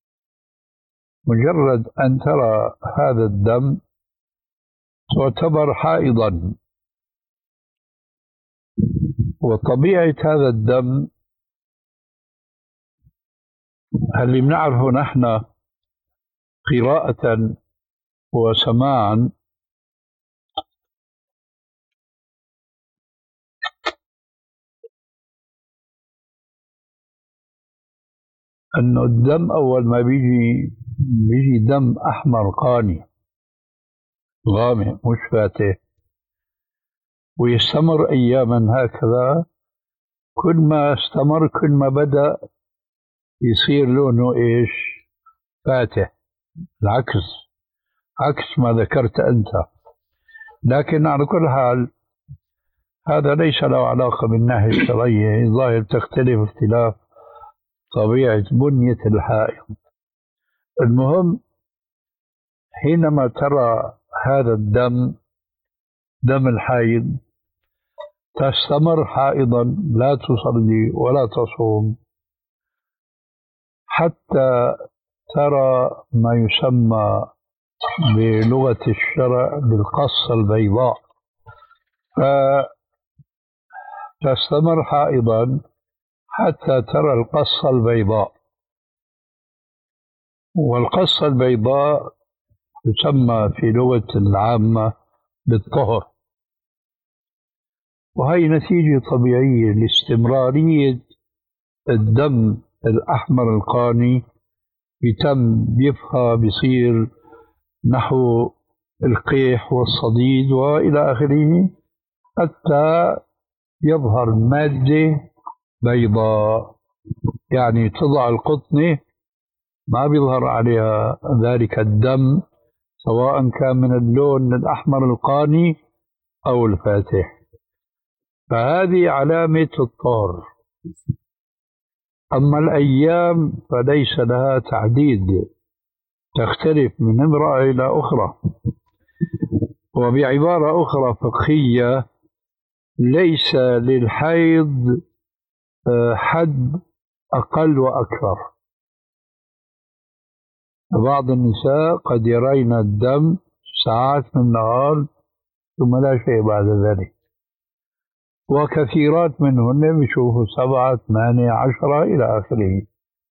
مجرد أن ترى هذا الدم تعتبر حائضا وطبيعة هذا الدم اللي بنعرفه نحن قراءة وسماعا أنه الدم أول ما بيجي بيجي دم أحمر قاني غامق مش فاتح، ويستمر أياما هكذا. كل ما استمر كل ما بدأ يصير لونه إيش؟ فاتح، العكس عكس ما ذكرت أنت. لكن على كل حال هذا ليس له علاقة بالناحية الشرعية، الظاهر تختلف اختلاف طبيعة بنية الحائض. المهم حينما ترى هذا الدم دم الحيض تستمر حائضا لا تصلي ولا تصوم حتى ترى ما يسمى بلغة الشرع بالقصة البيضاء، فتستمر حائضا حتى ترى القصة البيضاء. والقصة البيضاء تسمى في لغة العامة بالطهر، وهي نتيجة طبيعية لاستمرارية الدم الأحمر القاني بتم بيفقى بيصير نحو القيح والصديد وإلى آخره حتى يظهر مادة بيضاء، يعني تضع القطنة ما بيظهر عليها ذلك الدم سواء كان من اللون الأحمر القاني أو الفاتح، فهذه علامة الطهر. أما الأيام فليس لها تعديد، تختلف من امرأة إلى أخرى. وبعبارة أخرى فقهية ليس للحيض حد أقل وأكثر. بعض النساء قد يرين الدم ساعات من النهار ثم لا شيء بعد ذلك، وكثيرات منهن بيشوفوا سبعة ثمانية عشرة إلى آخره.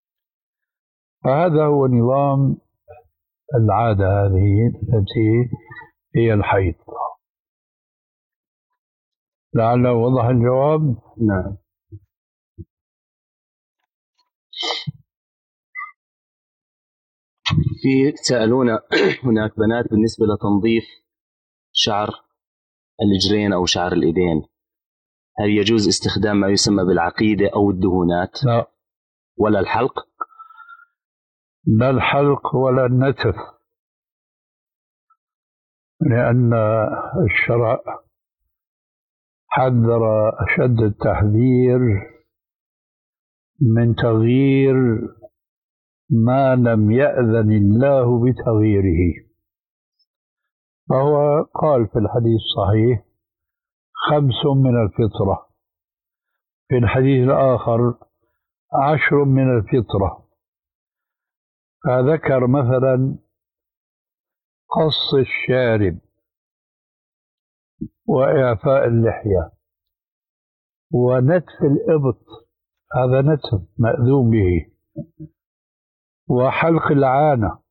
فهذا هو نظام العادة هذه التي هي الحيض. لعله وضح الجواب. نعم. في سألونا هناك بنات بالنسبة لتنظيف شعر الرجلين أو شعر الإيدين، هل يجوز استخدام ما يسمى بالعقيدة أو الدهونات؟ لا، ولا الحلق؟ لا الحلق ولا النتف، لأن الشرع حذر أشد التحذير من تغيير ما لم يأذن الله بتغييره. فهو قال في الحديث الصحيح خمس من الفطرة، في الحديث الآخر عشر من الفطرة، فذكر مثلا قص الشارب وإعفاء اللحية ونتف الإبط، هذا نتف مأذون به، وحلق العانة.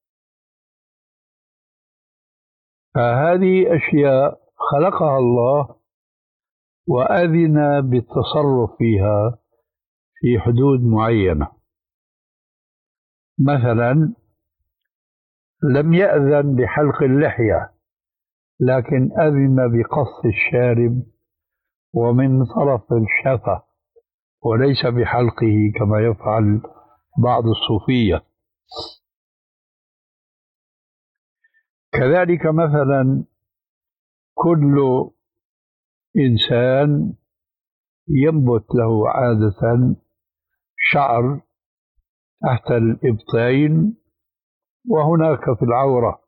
فهذه أشياء خلقها الله وأذن بالتصرف فيها في حدود معينة. مثلا لم يأذن بحلق اللحية لكن أذن بقص الشارب ومن طرف الشفة وليس بحلقه كما يفعل بعض الصوفية. كذلك مثلا كل إنسان ينبت له عادة شعر تحت الإبطين وهناك في العورة،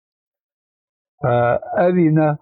فأذن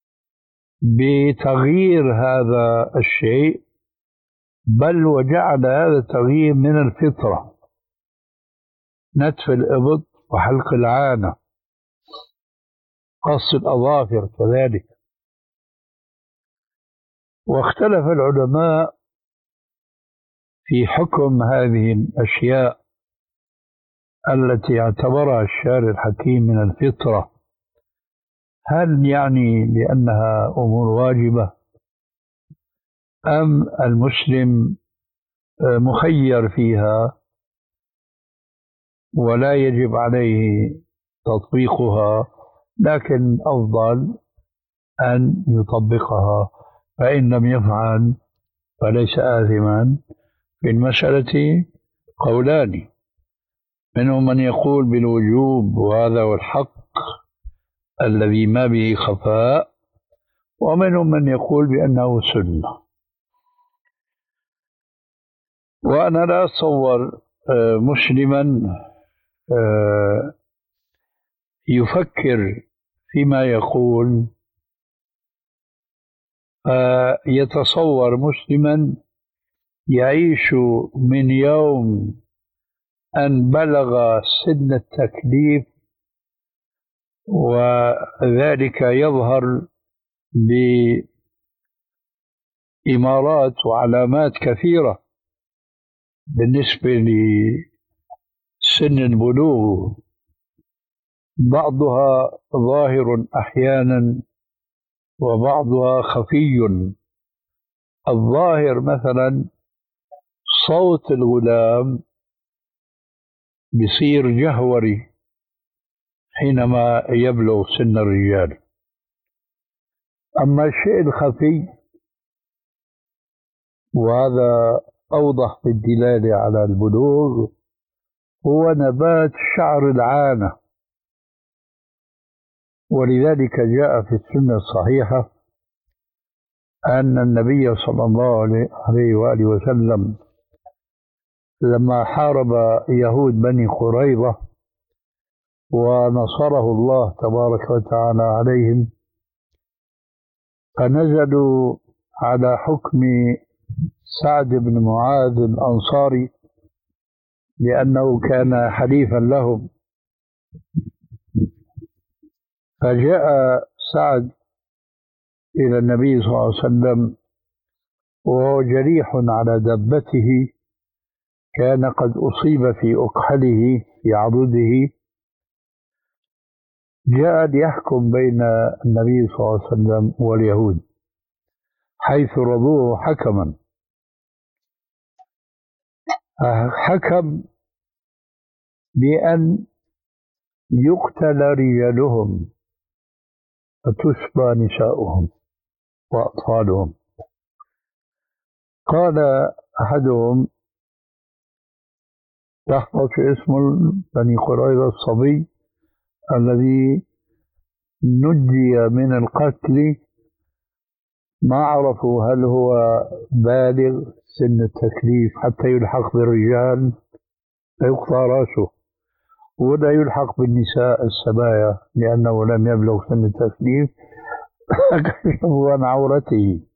بتغيير هذا الشيء، بل وجعل هذا التغيير من الفطرة، نتف الإبط وحلق العانة، قص الأظافر كذلك. واختلف العلماء في حكم هذه الأشياء التي اعتبرها الشارع الحكيم من الفطرة، هل يعني بأنها أمور واجبة أم المسلم مخير فيها ولا يجب عليه تطبيقها، لكن أفضل أن يطبقها، فإن لم يفعل فليس آثما؟ في المسألة قولان، منهم من يقول بالوجوب وهذا هو الحق الذي ما به خفاء، ومنهم من يقول بأنه سنة. وأنا لا أتصور مسلما يفكر فيما يقول يتصور مسلما يعيش من يوم أن بلغ سن التكليف، وذلك يظهر بإمارات وعلامات كثيرة بالنسبة لسن البلوغ، بعضها ظاهر أحيانا وبعضها خفي. الظاهر مثلا صوت الغلام بصير جهوري حينما يبلغ سن الرجال، أما الشيء الخفي وهذا أوضح بالدلالة على البلوغ هو نبات شعر العانة. ولذلك جاء في السنة الصحيحة أن النبي صلى الله عليه وآله وسلم لما حارب يهود بني قريظة ونصره الله تبارك وتعالى عليهم، فنزلوا على حكم سعد بن معاذ الأنصاري لأنه كان حليفا لهم، فجاء سعد إلى النبي صلى الله عليه وسلم وهو جريح على دبته، كان قد أصيب في أكحله في عضده، جاء ليحكم بين النبي صلى الله عليه وسلم واليهود حيث رضوه حكما. حكم بأن يقتل رجالهم وتسبى نساؤهم وأطفالهم. قال أحدهم تحفظ اسم بني قريظة الصبي الذي نجي من القتل، ما عرفوا هل هو بالغ سن التكليف حتى يلحق بالرجال فيقطع رأسه، ولا يلحق بالنساء السبايا لأنه لم يبلغ سن التكليف فكشفوا عن عورته،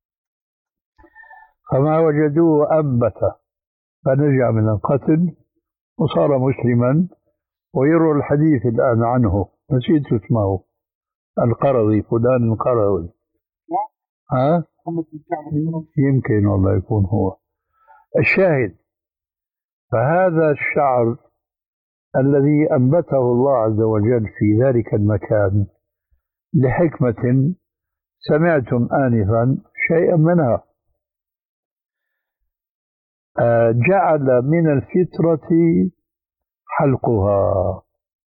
فما وجدوه أنبت فنجا من القتل وصار مسلما. ويروى الحديث الآن عنه، نسيت اسمه، القرظي، فلان القرظي، ها؟ يمكن والله يكون هو الشاهد. فهذا الشعر الذي أنبته الله عز وجل في ذلك المكان لحكمة سمعتم آنفا شيئا منها، جعل من الفطرة حلقها.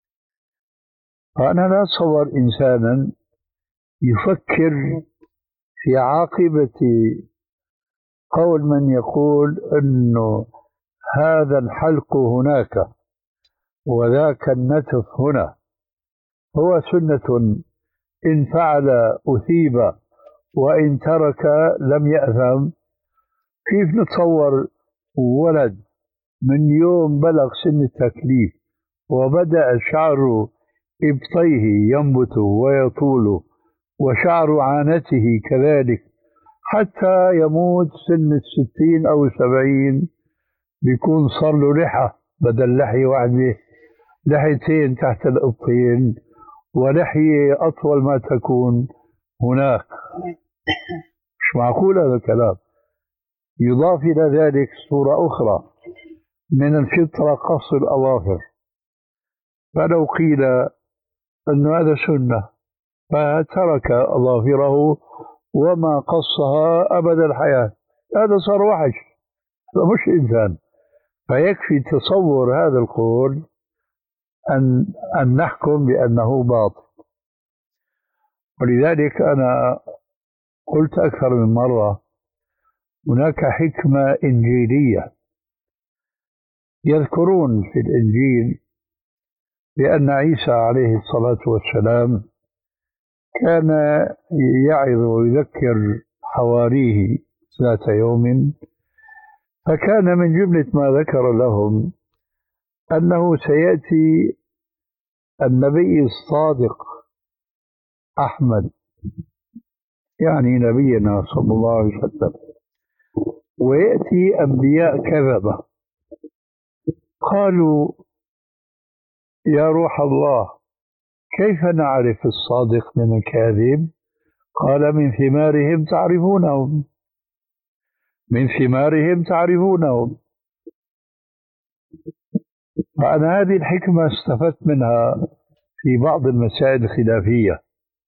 فأنا لا أتصور إنسانا يفكر في عاقبة قول من يقول أنه هذا الحلق هناك وذاك النتف هنا، هو سنة إن فعل أثيب وإن ترك لم يأثم. كيف نتصور ولد من يوم بلغ سن التكليف وبدأ شعر إبطيه ينبت ويطول وشعر عانته كذلك حتى يموت سن الستين أو السبعين بيكون صار له لحى بدل لحية واحدة، لحيتين تحت الإبطين ولحية أطول ما تكون هناك؟ مش معقول هذا الكلام. يضاف إلى ذلك صورة أخرى من الفطرة قص الأظافر، فلو قيل أن هذا سنة فترك أظافره وما قصها أبد الحياة، هذا صار وحش، هذا مش إنسان. فيكفي تصور هذا القول أن أن نحكم بأنه باطل. ولذلك أنا قلت أكثر من مرة هناك حكمة إنجيلية. يذكرون في الإنجيل بأن عيسى عليه الصلاة والسلام كان يعظ ويذكر حواريه ذات يوم، فكان من جملة ما ذكر لهم أنه سيأتي النبي الصادق أحمد، يعني نبينا صلى الله عليه وسلم، ويأتي أنبياء كذبة. قالوا يا روح الله كيف نعرف الصادق من الكاذب؟ قال من ثمارهم تعرفونهم، من ثمارهم تعرفونهم. فأنا هذه الحكمة استفدت منها في بعض المسائل الخلافية.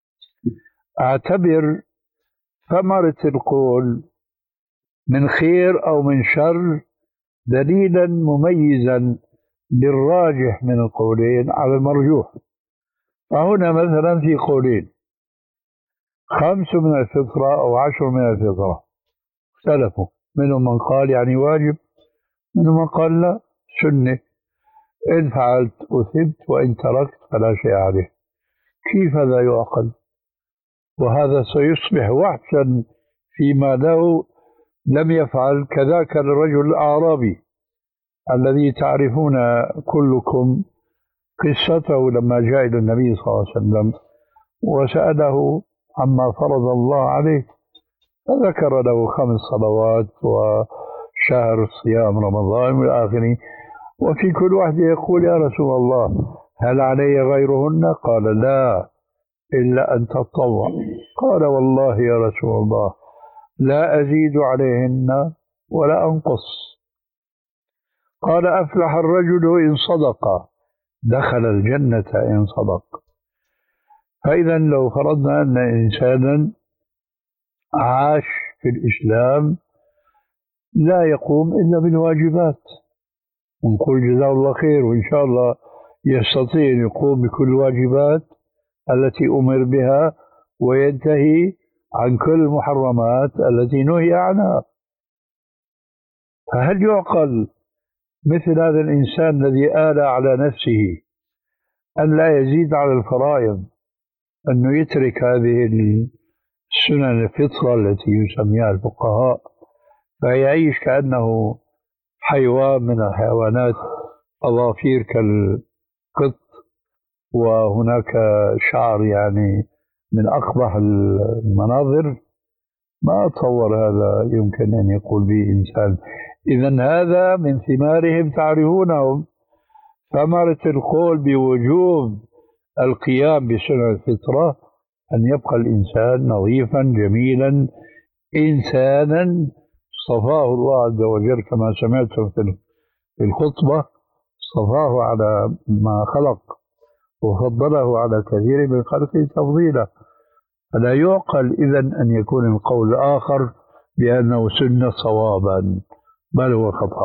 أعتبر ثمرة القول من خير أو من شر دليلا مميزا للراجح من القولين على المرجوح. فهنا مثلا في قولين، خمس من الفطرة أو عشر من الفطرة، اختلفوا، منهم من قال يعني واجب، منهم من قال لا سنة، إن فعلت أثبت وإن تركت فلا شيء عليه. كيف هذا يعقل؟ وهذا سيصبح وحشا فيما لو لم يفعل كذاك الرجل الأعرابي الذي تعرفون كلكم قصته لما جاء إلى النبي صلى الله عليه وسلم وسأله عما فرض الله عليه، فذكر له خمس صلوات وشهر صيام رمضان والى آخره، وفي كل واحد يقول يا رسول الله هل علي غيرهن؟ قال لا إلا أن تطوع. قال والله يا رسول الله لا أزيد عليهن ولا أنقص. قال أفلح الرجل إن صدق، دخل الجنة إن صدق. فإذا لو فرضنا أن إنسانا عاش في الإسلام لا يقوم إلا بالواجبات، ونقول جزاه الله خير، وإن شاء الله يستطيع أن يقوم بكل الواجبات التي أمر بها وينتهي عن كل المحرمات التي نهي عنها. فهل يعقل مثل هذا الإنسان الذي آل على نفسه أن لا يزيد على الفرائض أنه يترك هذه السنن الفطرة التي يسميها الفقهاء فيعيش كأنه حيوان من الحيوانات، أظافير كالقط وهناك شعر يعني من أقبح المناظر؟ ما أتصور هذا يمكن أن يقول به إنسان. إذن هذا من ثمارهم تعرفونهم. ثمرة القول بوجوب القيام بسنن الفطرة أن يبقى الإنسان نظيفا جميلا إنسانا صفاه الله عز وجل كما سمعتم في الخطبة، صفاه على ما خلق وفضله على كثير من خلقه تفضيلا. فلا يعقل إذن أن يكون القول الآخر بأنه سنة صوابا، بل هو خطأ.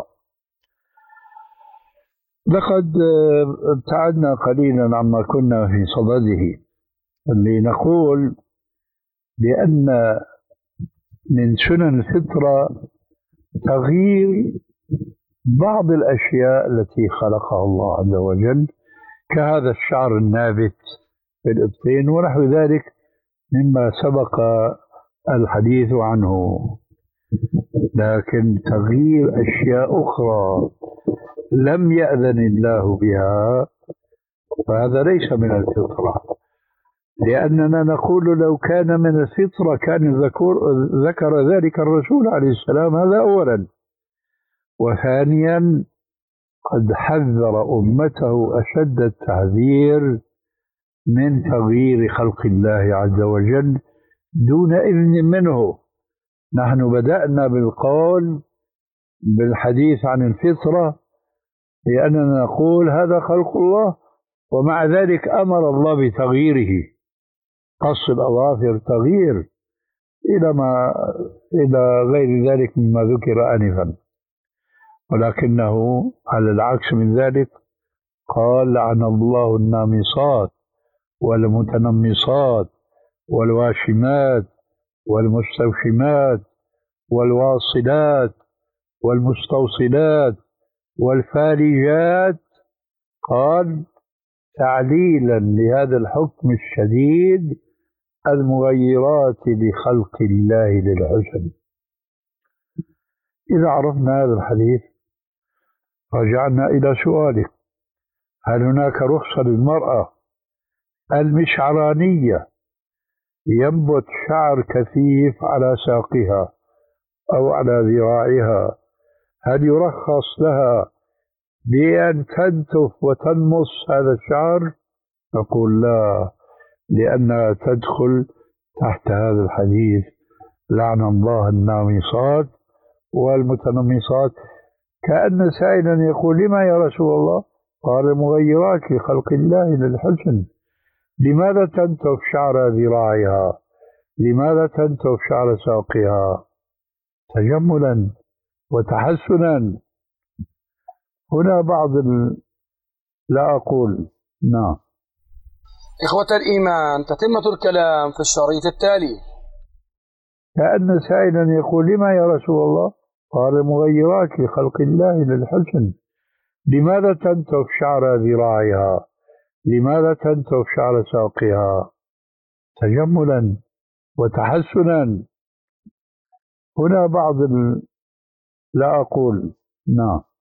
لقد ابتعدنا قليلا عما كنا في صدده، اللي نقول بأن من سنن الفطرة تغيير بعض الأشياء التي خلقها الله عز وجل، كهذا الشعر النابت في الإبطين ونحو ذلك مما سبق الحديث عنه. لكن تغيير أشياء أخرى لم يأذن الله بها فهذا ليس من الفطرة، لأننا نقول لو كان من الفطرة كان ذكر ذلك الرسول عليه السلام، هذا أولا. وثانيا قد حذر أمته أشد التحذير من تغيير خلق الله عز وجل دون إذن منه، نحن بدأنا بالقول بالحديث عن الفطرة لأننا نقول هذا خلق الله، ومع ذلك أمر الله بتغييره، قص الأظافر تغيير إلى ما إلى غير ذلك مما ذكر آنفا، ولكنه على العكس من ذلك قال لعن الله النامصات والمتنمصات والواشمات والمستوشمات والواصلات والمستوصلات والفالجات، قال تعليلا لهذا الحكم الشديد المغيرات لخلق الله للحسن. إذا عرفنا هذا الحديث رجعنا إلى سؤالك: هل هناك رخصة للمرأة المشعرانية ينبت شعر كثيف على ساقها أو على ذراعها، هل يرخص لها بأن تنتف وتنمص هذا الشعر؟ نقول لا، لأنها تدخل تحت هذا الحديث لعن الله النامصات والمتنمصات. كأن سائلا يقول: لما يا رسول الله؟ قال: مغيرات لخلق الله للحسن. لماذا تنتف شعر ذراعها؟ لماذا تنتف شعر ساقها؟ تجملا وتحسنا. هنا بعض ال... لا أقول نعم. إخوة الإيمان، تتمة الكلام في الشريط التالي. كأن سائلا يقول: لما يا رسول الله؟ قال: مغيرات لخلق الله للحسن. لماذا تنتف شعر ذراعها؟ لماذا تنتف شعر ساقها؟ تجملا وتحسنا. هنا بعض ال... لا أقول نعم.